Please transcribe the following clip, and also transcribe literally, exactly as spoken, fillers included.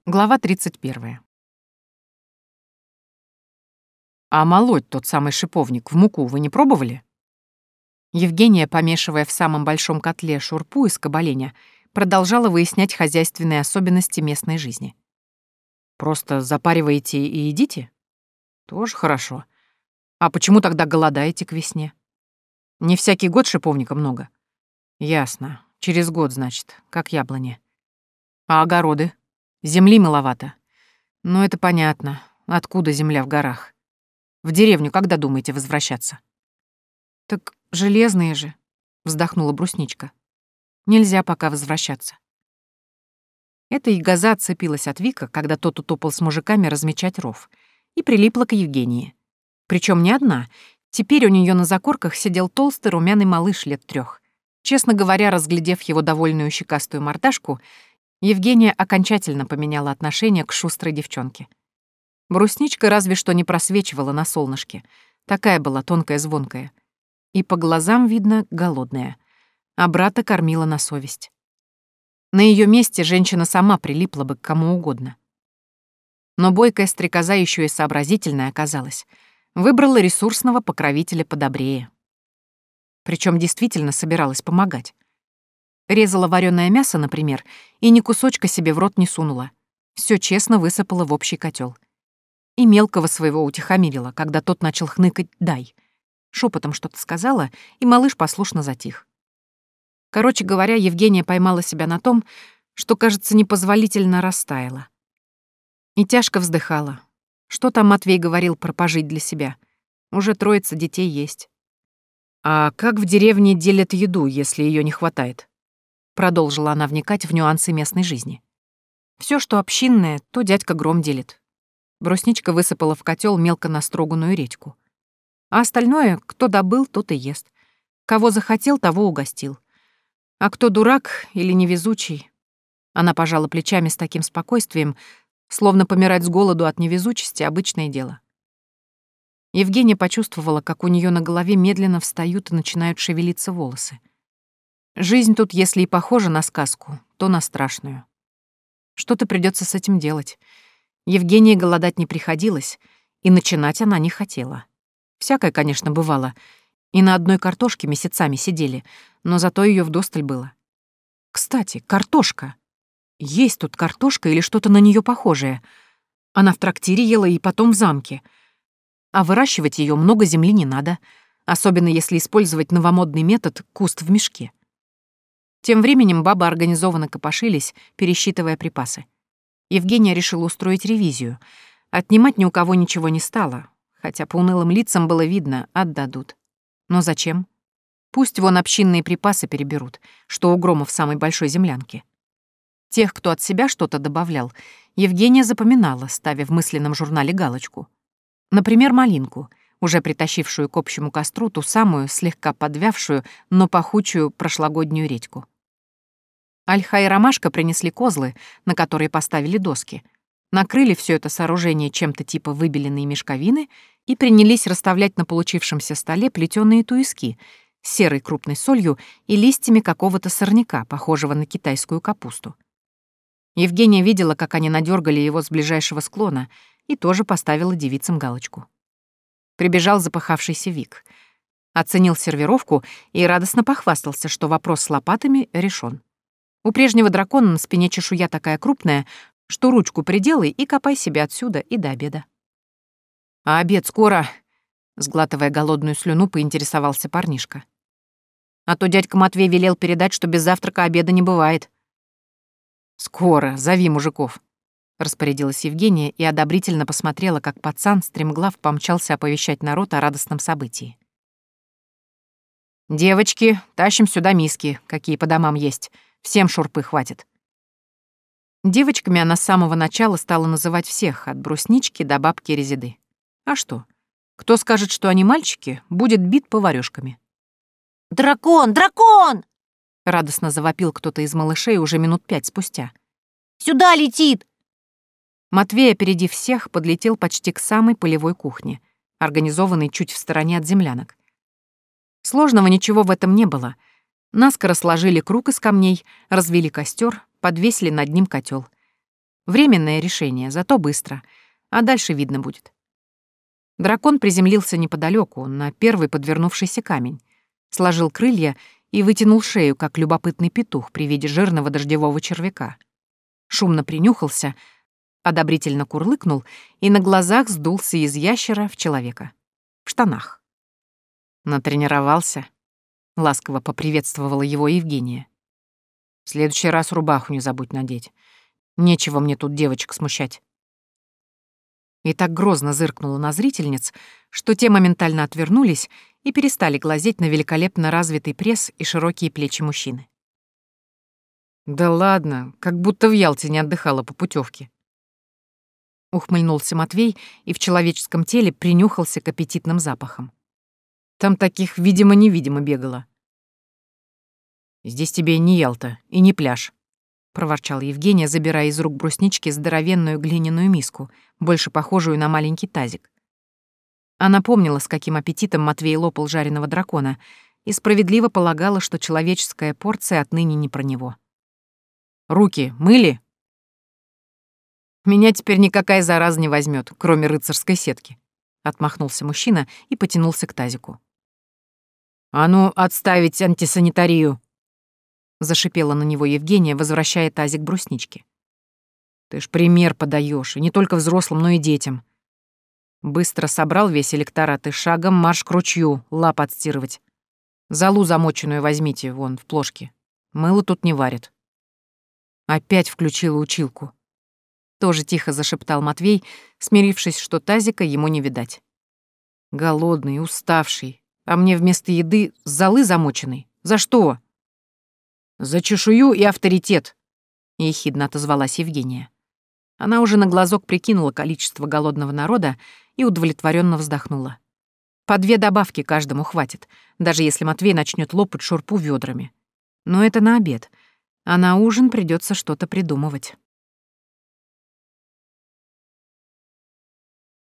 Глава тридцать первая. «А молоть тот самый шиповник в муку вы не пробовали?» Евгения, помешивая в самом большом котле шурпу из кабаленя, продолжала выяснять хозяйственные особенности местной жизни. «Просто запариваете и едите? Тоже хорошо. А почему тогда голодаете к весне? Не всякий год шиповника много?» «Ясно. Через год, значит, как яблони. А огороды? Земли маловато. Ну, это понятно. Откуда земля в горах? В деревню когда думаете возвращаться?» «Так железные же», — вздохнула брусничка. «Нельзя пока возвращаться». Эта ягоза отцепилась от Вика, когда тот утопал с мужиками размечать ров, и прилипла к Евгении. Причем не одна. Теперь у нее на закорках сидел толстый румяный малыш лет трех. Честно говоря, разглядев его довольную щекастую мордашку, Евгения окончательно поменяла отношение к шустрой девчонке. Брусничка разве что не просвечивала на солнышке. Такая была тонкая-звонкая. И по глазам, видно, голодная. А брата кормила на совесть. На ее месте женщина сама прилипла бы к кому угодно. Но бойкая стрекоза еще и сообразительная оказалась. Выбрала ресурсного покровителя подобрее. Причем действительно собиралась помогать. Резала вареное мясо, например, и ни кусочка себе в рот не сунула. Все честно высыпала в общий котел. И мелкого своего утихомирила, когда тот начал хныкать «дай». Шепотом что-то сказала, и малыш послушно затих. Короче говоря, Евгения поймала себя на том, что, кажется, непозволительно растаяла. И тяжко вздыхала. Что там Матвей говорил про пожить для себя? Уже троица детей есть. «А как в деревне делят еду, если ее не хватает?» Продолжила она вникать в нюансы местной жизни. Все, что общинное, то дядька Гром делит. Брусничка высыпала в котел мелко настроганную редьку. А остальное, кто добыл, тот и ест. Кого захотел, того угостил. А кто дурак или невезучий? Она пожала плечами с таким спокойствием, словно помирать с голоду от невезучести — обычное дело. Евгения почувствовала, как у нее на голове медленно встают и начинают шевелиться волосы. Жизнь тут, если и похожа на сказку, то на страшную. Что-то придется с этим делать. Евгении голодать не приходилось, и начинать она не хотела. Всякое, конечно, бывало. И на одной картошке месяцами сидели, но зато ее вдосталь было. Кстати, картошка. Есть тут картошка или что-то на нее похожее. Она в трактире ела и потом в замке. А выращивать ее много земли не надо, особенно если использовать новомодный метод «куст в мешке». Тем временем бабы организованно копошились, пересчитывая припасы. Евгения решила устроить ревизию. Отнимать ни у кого ничего не стало, хотя по унылым лицам было видно — отдадут. Но зачем? Пусть вон общинные припасы переберут, что у Грома в самой большой землянке. Тех, кто от себя что-то добавлял, Евгения запоминала, ставя в мысленном журнале галочку. Например, малинку, уже притащившую к общему костру ту самую, слегка подвявшую, но пахучую прошлогоднюю редьку. Ольха и ромашка принесли козлы, на которые поставили доски, накрыли все это сооружение чем-то типа выбеленной мешковины и принялись расставлять на получившемся столе плетёные туиски с серой крупной солью и листьями какого-то сорняка, похожего на китайскую капусту. Евгения видела, как они надергали его с ближайшего склона, и тоже поставила девицам галочку. Прибежал запыхавшийся Вик. Оценил сервировку и радостно похвастался, что вопрос с лопатами решен. У прежнего дракона на спине чешуя такая крупная, что ручку приделай и копай себе отсюда и до обеда. «А обед скоро?» — сглатывая голодную слюну, поинтересовался парнишка. «А то дядька Матвей велел передать, что без завтрака обеда не бывает». «Скоро, зови мужиков», — распорядилась Евгения и одобрительно посмотрела, как пацан стремглав помчался оповещать народ о радостном событии. «Девочки, тащим сюда миски, какие по домам есть. Всем шурпы хватит». Девочками она с самого начала стала называть всех, от бруснички до бабки Резиды. А что? Кто скажет, что они мальчики, будет бит поварёшками. «Дракон! Дракон!» — радостно завопил кто-то из малышей уже минут пять спустя. «Сюда летит!» Матвей, опередив всех, подлетел почти к самой полевой кухне, организованной чуть в стороне от землянок. Сложного ничего в этом не было. Наскоро сложили круг из камней, развели костер, подвесили над ним котел. Временное решение, зато быстро. А дальше видно будет. Дракон приземлился неподалеку, на первый подвернувшийся камень, сложил крылья и вытянул шею, как любопытный петух при виде жирного дождевого червяка. Шумно принюхался, одобрительно курлыкнул и на глазах сдулся из ящера в человека. В штанах. Натренировался. Ласково поприветствовала его Евгения. В следующий раз рубаху не забудь надеть. Нечего мне тут девочек смущать. И так грозно зыркнула на зрительниц, что те моментально отвернулись и перестали глазеть на великолепно развитый пресс и широкие плечи мужчины. «Да ладно, как будто в Ялте не отдыхала по путевке. Ухмыльнулся Матвей и в человеческом теле принюхался к аппетитным запахам. Там таких видимо-невидимо бегало. «Здесь тебе не Ялта и не пляж», — проворчала Евгения, забирая из рук бруснички здоровенную глиняную миску, больше похожую на маленький тазик. Она помнила, с каким аппетитом Матвей лопал жареного дракона, и справедливо полагала, что человеческая порция отныне не про него. «Руки мыли?» «Меня теперь никакая зараза не возьмет, кроме рыцарской сетки», — отмахнулся мужчина и потянулся к тазику. «А ну, отставить антисанитарию!» — зашипела на него Евгения, возвращая тазик бруснички. «Ты ж пример подаешь, и не только взрослым, но и детям». Быстро собрал весь электорат и шагом марш к ручью, лап отстирывать. Золу замоченную возьмите, вон, в плошке. Мыло тут не варят. Опять включила училку. Тоже тихо зашептал Матвей, смирившись, что тазика ему не видать. Голодный, уставший, а мне вместо еды золы замоченной. За что? За чешую и авторитет, ехидно отозвалась Евгения. Она уже на глазок прикинула количество голодного народа и удовлетворенно вздохнула. По две добавки каждому хватит, даже если Матвей начнет лопать шурпу ведрами. Но это на обед, а на ужин придется что-то придумывать.